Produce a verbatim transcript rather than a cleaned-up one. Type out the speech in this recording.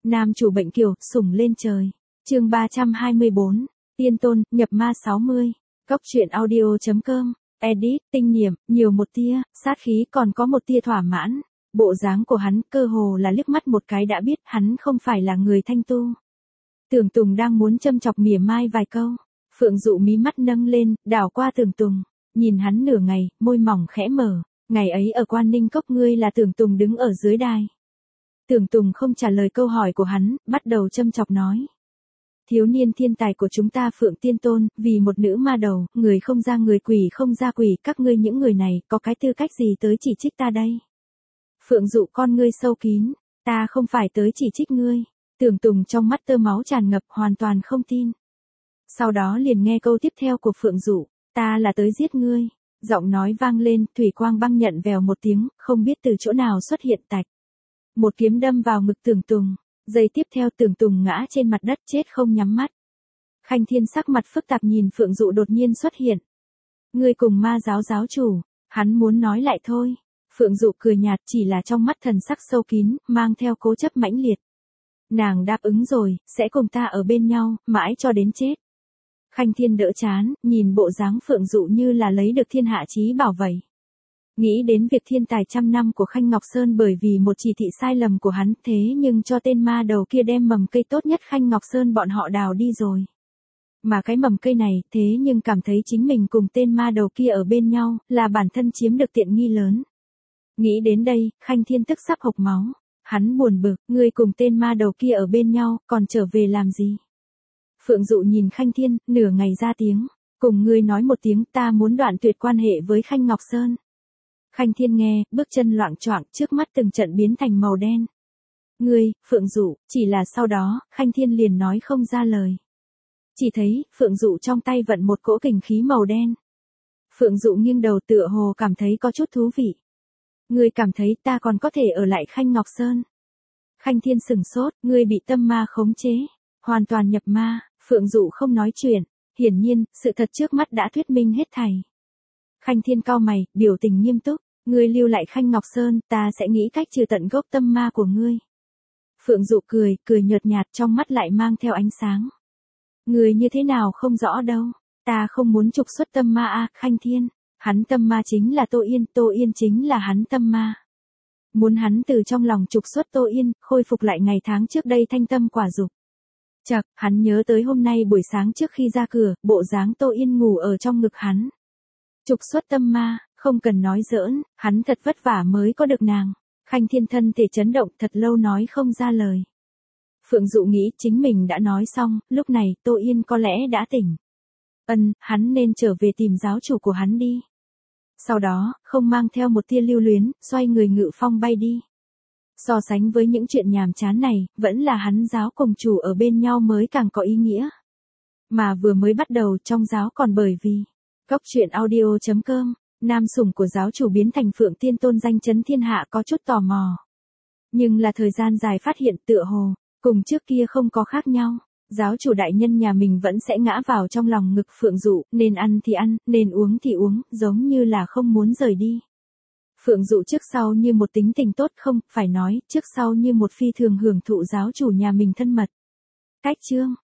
Nam chủ bệnh kiều, sủng lên trời. Chương ba trăm hai mươi bốn, Tiên Tôn, nhập ma sáu mươi. Cốc truyện audio chấm com. Edit, tinh niệm, nhiều một tia, sát khí còn có một tia thỏa mãn. Bộ dáng của hắn cơ hồ là liếc mắt một cái đã biết hắn không phải là người thanh tu. Tưởng Tùng đang muốn châm chọc mỉa mai vài câu. Phượng Dụ mí mắt nâng lên, đảo qua Tưởng Tùng. Nhìn hắn nửa ngày, môi mỏng khẽ mở. Ngày ấy ở Quan Ninh Cốc ngươi là Tưởng Tùng đứng ở dưới đài. Tưởng Tùng không trả lời câu hỏi của hắn, bắt đầu châm chọc nói. Thiếu niên thiên tài của chúng ta Phượng Tiên Tôn, vì một nữ ma đầu, người không ra người quỷ không ra quỷ, các ngươi những người này, có cái tư cách gì tới chỉ trích ta đây? Phượng Dụ con ngươi sâu kín, ta không phải tới chỉ trích ngươi. Tưởng Tùng trong mắt tơ máu tràn ngập, hoàn toàn không tin. Sau đó liền nghe câu tiếp theo của Phượng Dụ, ta là tới giết ngươi. Giọng nói vang lên, thủy quang băng nhận vèo một tiếng, không biết từ chỗ nào xuất hiện tạch. Một kiếm đâm vào ngực Tưởng Tùng, giây tiếp theo Tưởng Tùng ngã trên mặt đất chết không nhắm mắt. Khanh Thiên sắc mặt phức tạp nhìn Phượng Dụ đột nhiên xuất hiện. Ngươi cùng ma giáo giáo chủ, hắn muốn nói lại thôi. Phượng Dụ cười nhạt, chỉ là trong mắt thần sắc sâu kín, mang theo cố chấp mãnh liệt. Nàng đáp ứng rồi, sẽ cùng ta ở bên nhau, mãi cho đến chết. Khanh Thiên đỡ chán, nhìn bộ dáng Phượng Dụ như là lấy được thiên hạ chí bảo vậy. Nghĩ đến việc thiên tài trăm năm của Khanh Ngọc Sơn bởi vì một chỉ thị sai lầm của hắn, thế nhưng cho tên ma đầu kia đem mầm cây tốt nhất Khanh Ngọc Sơn bọn họ đào đi rồi. Mà cái mầm cây này, thế nhưng cảm thấy chính mình cùng tên ma đầu kia ở bên nhau, là bản thân chiếm được tiện nghi lớn. Nghĩ đến đây, Khanh Thiên tức sắp hộc máu. Hắn buồn bực, ngươi cùng tên ma đầu kia ở bên nhau, còn trở về làm gì? Phượng Dụ nhìn Khanh Thiên, nửa ngày ra tiếng, cùng ngươi nói một tiếng, ta muốn đoạn tuyệt quan hệ với Khanh Ngọc Sơn. Khanh Thiên nghe, bước chân loạng choạng, trước mắt từng trận biến thành màu đen. Ngươi, Phượng Dụ, chỉ là sau đó, Khanh Thiên liền nói không ra lời. Chỉ thấy, Phượng Dụ trong tay vận một cỗ kình khí màu đen. Phượng Dụ nghiêng đầu tựa hồ cảm thấy có chút thú vị. Ngươi cảm thấy ta còn có thể ở lại Khanh Ngọc Sơn. Khanh Thiên sửng sốt, ngươi bị tâm ma khống chế, hoàn toàn nhập ma. Phượng Dụ không nói chuyện, hiển nhiên, sự thật trước mắt đã thuyết minh hết thảy. Khanh Thiên cau mày, biểu tình nghiêm túc, ngươi lưu lại Khanh Ngọc Sơn, ta sẽ nghĩ cách trừ tận gốc tâm ma của ngươi. Phượng Dụ cười, cười nhợt nhạt trong mắt lại mang theo ánh sáng. Ngươi như thế nào không rõ đâu, ta không muốn trục xuất tâm ma a, Khanh Thiên, hắn tâm ma chính là Tô Yên, Tô Yên chính là hắn tâm ma. Muốn hắn từ trong lòng trục xuất Tô Yên, khôi phục lại ngày tháng trước đây thanh tâm quả dục. Chậc, hắn nhớ tới hôm nay buổi sáng trước khi ra cửa, bộ dáng Tô Yên ngủ ở trong ngực hắn. Trục xuất tâm ma, không cần nói giỡn, hắn thật vất vả mới có được nàng. Khanh Thiên thân thể chấn động, thật lâu nói không ra lời. Phượng Dụ nghĩ chính mình đã nói xong, lúc này Tô Yên có lẽ đã tỉnh. Ân, hắn nên trở về tìm giáo chủ của hắn đi. Sau đó, không mang theo một tia lưu luyến, xoay người ngự phong bay đi. So sánh với những chuyện nhàm chán này, vẫn là hắn giáo cùng chủ ở bên nhau mới càng có ý nghĩa. Mà vừa mới bắt đầu trong giáo còn bởi vì Cốc truyện audio chấm com, nam sủng của giáo chủ biến thành Phượng Tiên Tôn danh chấn thiên hạ có chút tò mò. Nhưng là thời gian dài phát hiện tựa hồ, cùng trước kia không có khác nhau. Giáo chủ đại nhân nhà mình vẫn sẽ ngã vào trong lòng ngực Phượng Dụ, nên ăn thì ăn, nên uống thì uống, giống như là không muốn rời đi. Phượng Dụ trước sau như một tính tình tốt không, phải nói, trước sau như một phi thường hưởng thụ giáo chủ nhà mình thân mật. Cách chương.